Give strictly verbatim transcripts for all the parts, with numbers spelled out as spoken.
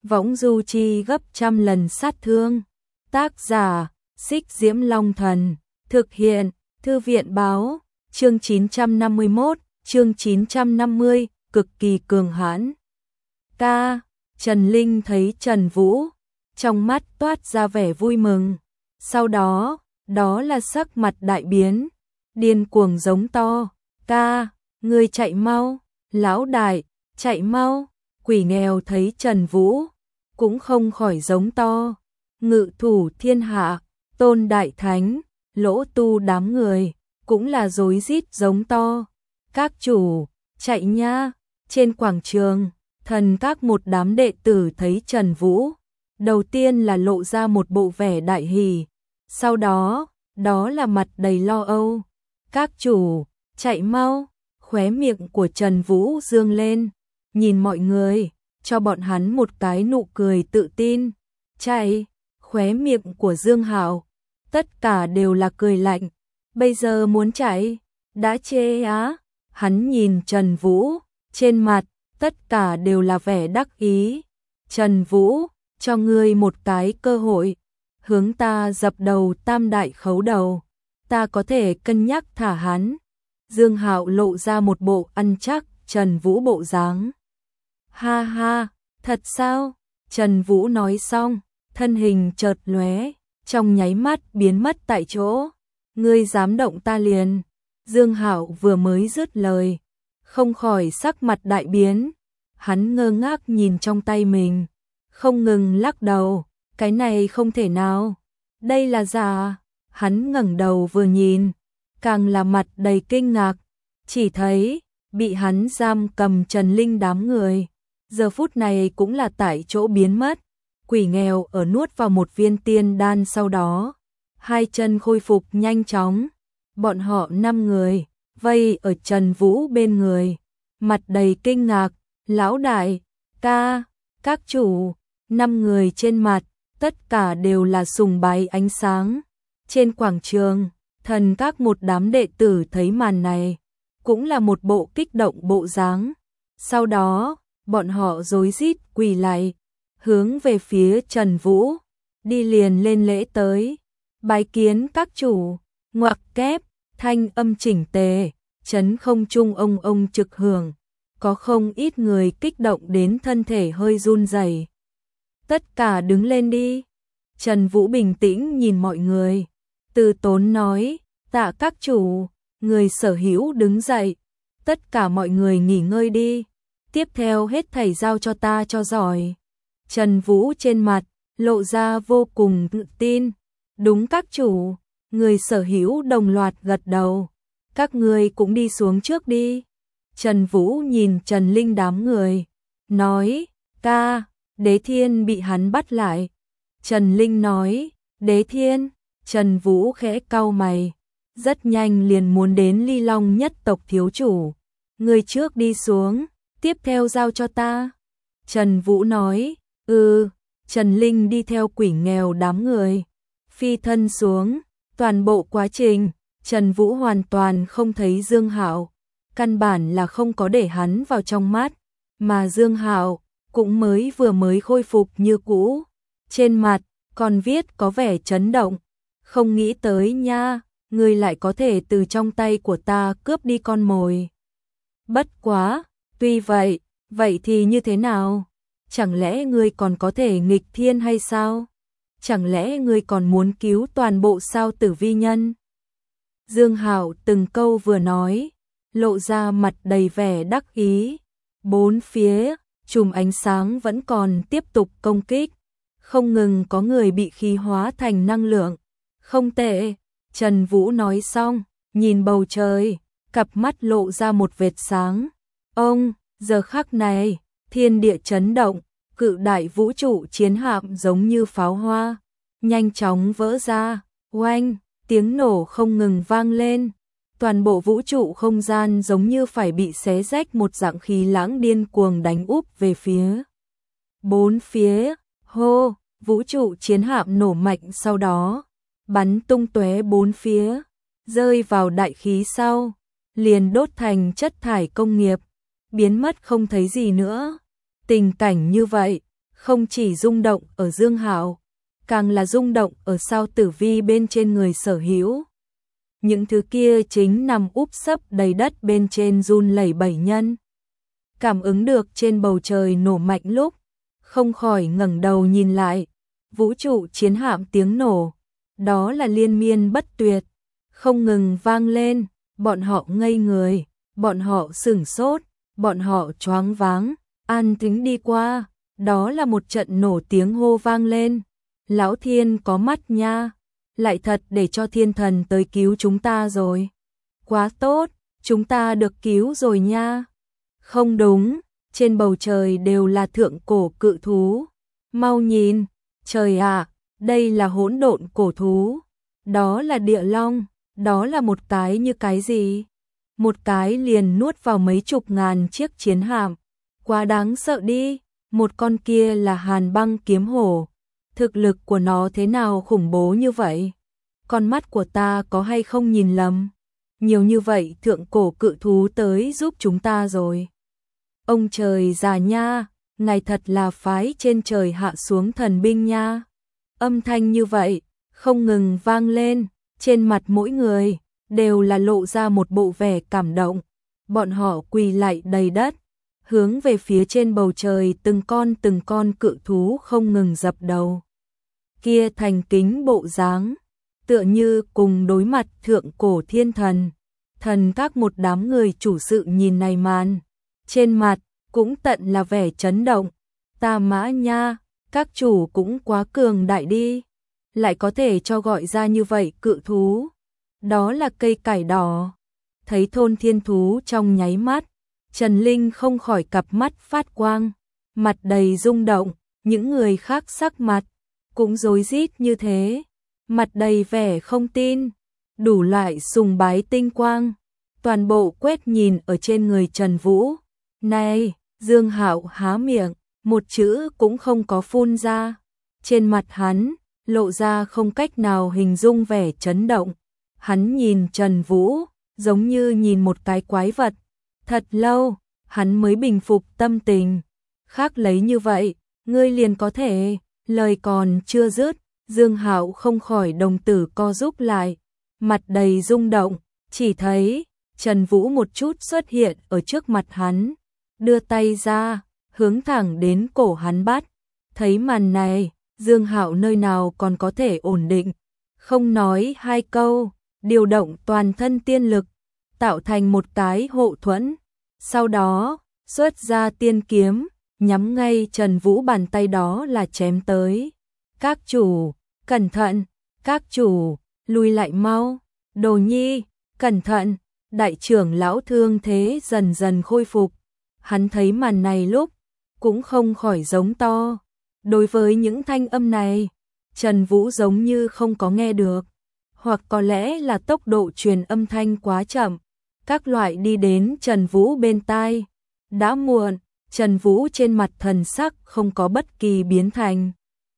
võng du chi gấp trăm lần sát thương. Tác giả, Xích Diễm Long Thần. Thực hiện, Thư viện Báo. Chương chín trăm năm mươi mốt, chương chín trăm năm mươi, cực kỳ cường hãn. Ca, Trần Linh thấy Trần Vũ, trong mắt toát ra vẻ vui mừng. Sau đó, đó là sắc mặt đại biến, điên cuồng giống to. Ca, ngươi chạy mau, lão đại, chạy mau. Quỷ nghèo thấy Trần Vũ, cũng không khỏi giống to. Ngự thủ thiên hạ, Tôn Đại Thánh, Lỗ Tu đám người, cũng là rối rít giống to. Các chủ, chạy nha. Trên quảng trường, thần các một đám đệ tử thấy Trần Vũ, đầu tiên là lộ ra một bộ vẻ đại hỉ, sau đó, đó là mặt đầy lo âu. Các chủ, chạy mau. Khóe miệng của Trần Vũ dương lên, nhìn mọi người, cho bọn hắn một cái nụ cười tự tin. Chạy. Khóe miệng của Dương Hạo, tất cả đều là cười lạnh. Bây giờ muốn chạy, đã chê á. Hắn nhìn Trần Vũ, trên mặt, tất cả đều là vẻ đắc ý. Trần Vũ, cho ngươi một cái cơ hội, hướng ta dập đầu tam đại khấu đầu, ta có thể cân nhắc thả hắn. Dương Hạo lộ ra một bộ ăn chắc Trần Vũ bộ dáng. Ha ha, thật sao? Trần Vũ nói xong, thân hình chợt lóe, trong nháy mắt biến mất tại chỗ. Ngươi dám động ta liền. Dương Hạo vừa mới dứt lời, không khỏi sắc mặt đại biến. Hắn ngơ ngác nhìn trong tay mình, không ngừng lắc đầu, cái này không thể nào, đây là giả. Hắn ngẩng đầu vừa nhìn, càng là mặt đầy kinh ngạc, chỉ thấy bị hắn giam cầm Trần Linh đám người, giờ phút này cũng là tại chỗ biến mất. Quỷ nghèo ở nuốt vào một viên tiên đan, sau đó hai chân khôi phục nhanh chóng. Bọn họ năm người vây ở Trần Vũ bên người, mặt đầy kinh ngạc. Lão đại, ca, các chủ, năm người trên mặt tất cả đều là sùng bái ánh sáng. Trên quảng trường, thần các một đám đệ tử thấy màn này, cũng là một bộ kích động bộ dáng. Sau đó, bọn họ rối rít quỳ lại, hướng về phía Trần Vũ, đi liền lên lễ tới. Bái kiến các chủ. Ngoặc kép, thanh âm chỉnh tề, chấn không trung ông ông trực hưởng, có không ít người kích động đến thân thể hơi run rẩy. Tất cả đứng lên đi. Trần Vũ bình tĩnh nhìn mọi người, từ tốn nói, tạ các chủ. Người sở hữu đứng dậy, tất cả mọi người nghỉ ngơi đi, tiếp theo hết thảy giao cho ta cho giỏi. Trần Vũ trên mặt lộ ra vô cùng tự tin. Đúng các chủ. Người sở hữu đồng loạt gật đầu. Các người cũng đi xuống trước đi. Trần Vũ nhìn Trần Linh đám người, nói, ca, Đế Thiên bị hắn bắt lại. Trần Linh nói, Đế Thiên. Trần Vũ khẽ cau mày, rất nhanh liền muốn đến Ly Long nhất tộc thiếu chủ. Người trước đi xuống, tiếp theo giao cho ta. Trần Vũ nói, ừ. Trần Linh đi theo quỷ nghèo đám người, phi thân xuống. Toàn bộ quá trình, Trần Vũ hoàn toàn không thấy Dương Hạo, căn bản là không có để hắn vào trong mắt, mà Dương Hạo cũng mới vừa mới khôi phục như cũ, trên mặt còn viết có vẻ chấn động. Không nghĩ tới nha, ngươi lại có thể từ trong tay của ta cướp đi con mồi. Bất quá, tuy vậy, vậy thì như thế nào? Chẳng lẽ ngươi còn có thể nghịch thiên hay sao? Chẳng lẽ ngươi còn muốn cứu toàn bộ sao Tử Vi nhân? Dương Hạo từng câu vừa nói, lộ ra mặt đầy vẻ đắc ý. Bốn phía, chùm ánh sáng vẫn còn tiếp tục công kích, không ngừng có người bị khí hóa thành năng lượng. Không tệ. Trần Vũ nói xong, nhìn bầu trời, cặp mắt lộ ra một vệt sáng. Ông, giờ khắc này, thiên địa chấn động, cự đại vũ trụ chiến hạm giống như pháo hoa, nhanh chóng vỡ ra. Oanh, tiếng nổ không ngừng vang lên. Toàn bộ vũ trụ không gian giống như phải bị xé rách, một dạng khí lãng điên cuồng đánh úp về phía bốn phía. Hô, vũ trụ chiến hạm nổ mạnh, sau đó bắn tung tóe bốn phía, rơi vào đại khí sau, liền đốt thành chất thải công nghiệp, biến mất không thấy gì nữa. Tình cảnh như vậy, không chỉ rung động ở Dương Hạo, càng là rung động ở sao tử vi bên trên người sở hữu. Những thứ kia chính nằm úp sấp đầy đất bên trên run lẩy bẩy nhân. Cảm ứng được trên bầu trời nổ mạnh lúc, không khỏi ngẩng đầu nhìn lại, vũ trụ chiến hạm tiếng nổ, đó là liên miên bất tuyệt, không ngừng vang lên, bọn họ ngây người, bọn họ sửng sốt, bọn họ choáng váng, an tính đi qua, đó là một trận nổ tiếng hô vang lên. Lão Thiên có mắt nha, lại thật để cho thiên thần tới cứu chúng ta rồi. Quá tốt, chúng ta được cứu rồi nha. Không đúng, trên bầu trời đều là thượng cổ cự thú. Mau nhìn, trời ạ, đây là hỗn độn cổ thú. Đó là địa long, đó là một cái như cái gì? Một cái liền nuốt vào mấy chục ngàn chiếc chiến hạm. Quá đáng sợ đi, một con kia là Hàn Băng kiếm hổ. Thực lực của nó thế nào khủng bố như vậy? Con mắt của ta có hay không nhìn lầm? Nhiều như vậy thượng cổ cự thú tới giúp chúng ta rồi. Ông trời già nha, ngài thật là phái trên trời hạ xuống thần binh nha. Âm thanh như vậy, không ngừng vang lên, trên mặt mỗi người, đều là lộ ra một bộ vẻ cảm động. Bọn họ quỳ lạy đầy đất, hướng về phía trên bầu trời từng con từng con cự thú không ngừng dập đầu. Kia thành kính bộ dáng, tựa như cùng đối mặt thượng cổ thiên thần. Thần các một đám người chủ sự nhìn này màn, trên mặt cũng tận là vẻ chấn động. Ta mã nha, các chủ cũng quá cường đại đi, lại có thể cho gọi ra như vậy cự thú. Đó là cây cải đỏ. Thấy thôn thiên thú trong nháy mắt, Trần Linh không khỏi cặp mắt phát quang, mặt đầy rung động, những người khác sắc mặt cũng rối rít như thế, mặt đầy vẻ không tin, đủ loại sùng bái tinh quang, toàn bộ quét nhìn ở trên người Trần Vũ. Này, Dương Hạo há miệng, một chữ cũng không có phun ra, trên mặt hắn lộ ra không cách nào hình dung vẻ chấn động. Hắn nhìn Trần Vũ, giống như nhìn một cái quái vật. Thật lâu, hắn mới bình phục tâm tình. Khác lấy như vậy, ngươi liền có thể, lời còn chưa dứt, Dương Hạo không khỏi đồng tử co rúm lại, mặt đầy rung động, chỉ thấy Trần Vũ một chút xuất hiện ở trước mặt hắn, đưa tay ra, hướng thẳng đến cổ hắn bắt. Thấy màn này, Dương Hạo nơi nào còn có thể ổn định, không nói hai câu, điều động toàn thân tiên lực, tạo thành một cái hộ thuẫn. Sau đó, xuất ra tiên kiếm, nhắm ngay Trần Vũ, bàn tay đó là chém tới. Các chủ, cẩn thận, các chủ, lùi lại mau, Đồ Nhi, cẩn thận. Đại trưởng lão thương thế dần dần khôi phục. Hắn thấy màn này lúc, cũng không khỏi giống to. Đối với những thanh âm này, Trần Vũ giống như không có nghe được, hoặc có lẽ là tốc độ truyền âm thanh quá chậm. Các loại đi đến Trần Vũ bên tai. Đã muộn, Trần Vũ trên mặt thần sắc không có bất kỳ biến thành.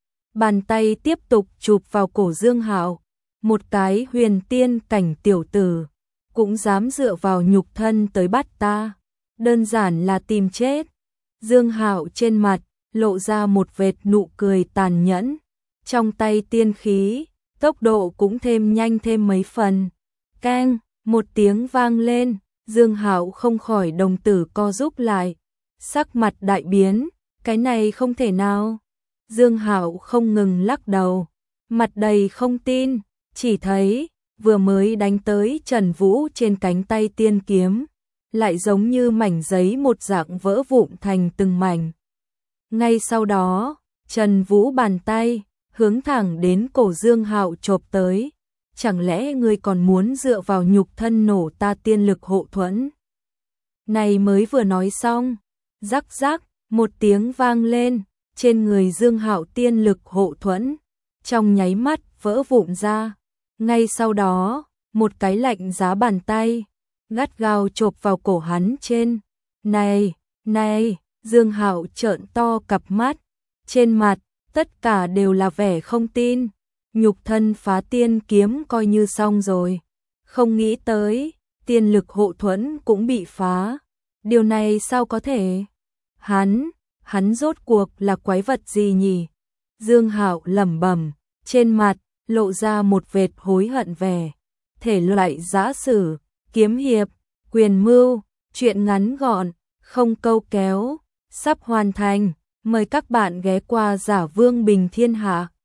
Bàn tay tiếp tục chụp vào cổ Dương Hạo. Một cái huyền tiên cảnh tiểu tử, cũng dám dựa vào nhục thân tới bắt ta. Đơn giản là tìm chết. Dương Hạo trên mặt, lộ ra một vệt nụ cười tàn nhẫn. Trong tay tiên khí, tốc độ cũng thêm nhanh thêm mấy phần. Keng, một tiếng vang lên, Dương Hạo không khỏi đồng tử co rúm lại. Sắc mặt đại biến, cái này không thể nào. Dương Hạo không ngừng lắc đầu, mặt đầy không tin, chỉ thấy vừa mới đánh tới Trần Vũ trên cánh tay tiên kiếm, lại giống như mảnh giấy một dạng vỡ vụn thành từng mảnh. Ngay sau đó, Trần Vũ bàn tay hướng thẳng đến cổ Dương Hạo chộp tới. Chẳng lẽ ngươi còn muốn dựa vào nhục thân nổ ta tiên lực hộ thuẫn? Này mới vừa nói xong, rắc rắc, một tiếng vang lên, trên người Dương Hạo tiên lực hộ thuẫn, trong nháy mắt vỡ vụn ra. Ngay sau đó, một cái lạnh giá bàn tay, gắt gao chộp vào cổ hắn trên. Này, này, Dương Hạo trợn to cặp mắt, trên mặt, tất cả đều là vẻ không tin. Nhục thân phá tiên kiếm coi như xong rồi. Không nghĩ tới, tiên lực hộ thuẫn cũng bị phá. Điều này sao có thể? Hắn, hắn rốt cuộc là quái vật gì nhỉ? Dương Hạo lẩm bẩm, trên mặt lộ ra một vệt hối hận vẻ. Thể loại giã sử, kiếm hiệp, quyền mưu, truyện ngắn gọn, không câu kéo, sắp hoàn thành. Mời các bạn ghé qua Giả Vương Bình Thiên Hạ.